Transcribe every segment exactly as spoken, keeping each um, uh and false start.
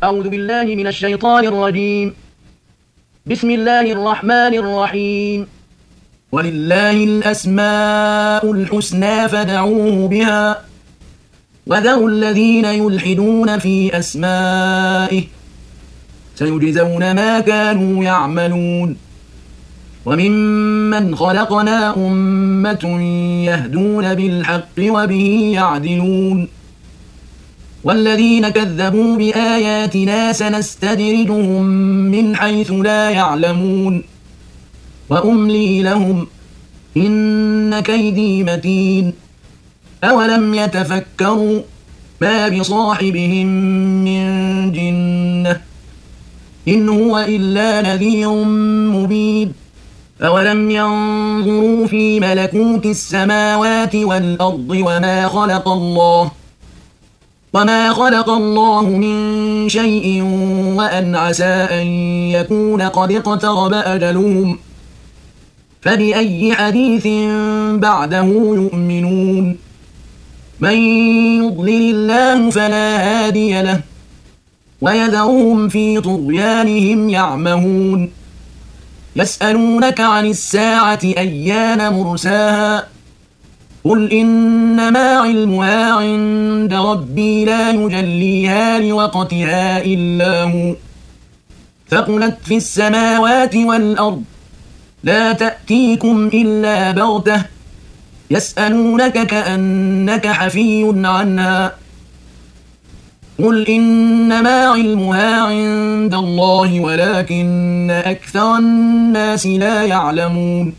أعوذ بالله من الشيطان الرجيم. بسم الله الرحمن الرحيم. ولله الأسماء الحسنى فادعوه بها وذروا الذين يلحدون في أسمائه سيجزون ما كانوا يعملون. وممن خلقنا أمة يهدون بالحق وبه يعدلون. والذين كذبوا بآياتنا سنستدرجهم من حيث لا يعلمون وأملي لهم إن كيدي متين. أولم يتفكروا ما بصاحبهم من جنة إن هو إلا نذير مبين. أولم ينظروا في ملكوت السماوات والأرض وما خلق الله وما خلق الله من شيء وأن عسى أن يكون قد اقترب أجلهم فبأي حديث بعده يؤمنون. من يضلل الله فلا هادي له ويذرهم في طغيانهم يعمهون. يسألونك عن الساعة أيان مرساها قل إنما علمها عند ربي لا يجليها لوقتها إلا هو ثقلت في السماوات والأرض لا تأتيكم إلا بغتة يسألونك كأنك حفي عنها قل إنما علمها عند الله ولكن أكثر الناس لا يعلمون.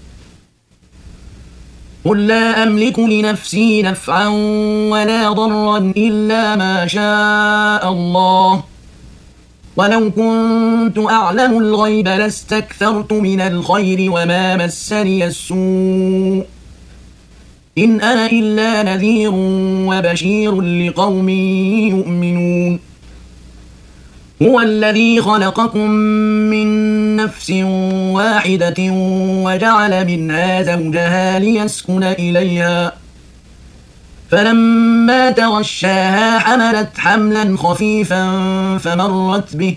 قل لا أملك لنفسي نفعا ولا ضرا إلا ما شاء الله ولو كنت أعلم الغيب لاستكثرت من الخير وما مسني السوء إن أنا إلا نذير وبشير لقوم يؤمنون. هو الذي خلقكم من نفس واحدة وجعل منها زوجها ليسكن إليها فلما تغشاها حملت حملا خفيفا فمرت به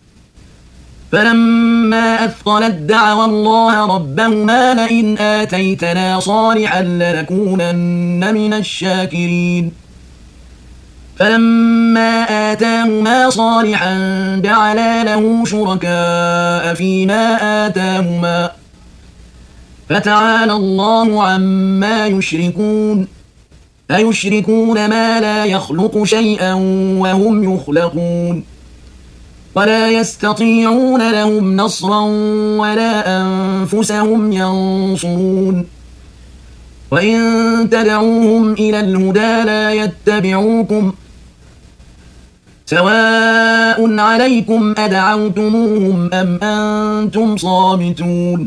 فلما أثقلت دعوى الله ربهما لئن آتيتنا صالحا لنكونن من الشاكرين. فلما آتاهما صالحا جعلا له شركاء فيما آتاهما فتعالى الله عما يشركون. أيشركون ما لا يخلق شيئا وهم يخلقون ولا يستطيعون لهم نصرا ولا أنفسهم ينصرون. وإن تدعوهم إلى الهدى لا يتبعوكم سواء عليكم أدعوتموهم أم أنتم صامتون.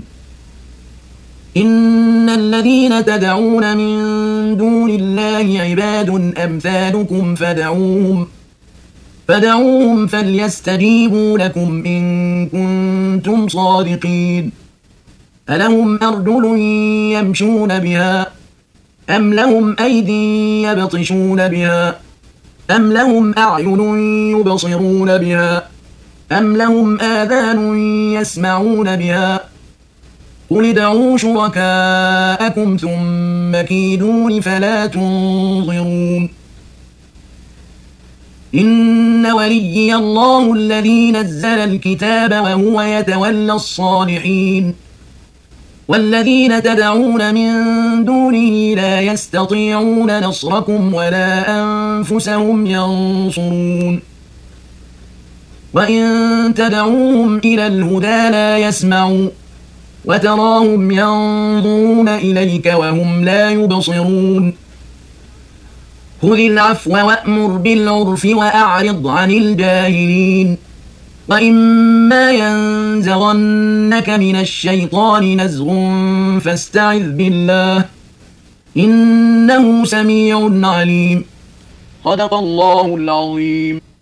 إن الذين تدعون من دون الله عباد أمثالكم فدعوهم فدعوهم فليستجيبوا لكم إن كنتم صادقين. ألهم أرجل يمشون بها أم لهم أيدي يبطشون بها أم لهم أعين يبصرون بها أم لهم آذان يسمعون بها قل ادعوا شركاءكم ثم كيدون فلا تنظرون. إن وليي الله الذي نزل الكتاب وهو يتولى الصالحين. والذين تدعون من دونه لا يستطيعون نصركم ولا أنفسهم ينصرون. وإن تدعوهم إلى الهدى لا يسمعوا وتراهم ينظرون إليك وهم لا يبصرون. خذ العفو وأمر بالعرف وأعرض عن الجاهلين. وإما ينزغنك من الشيطان نزغ فاستعذ بالله إنه سميع عليم. صدق الله العظيم.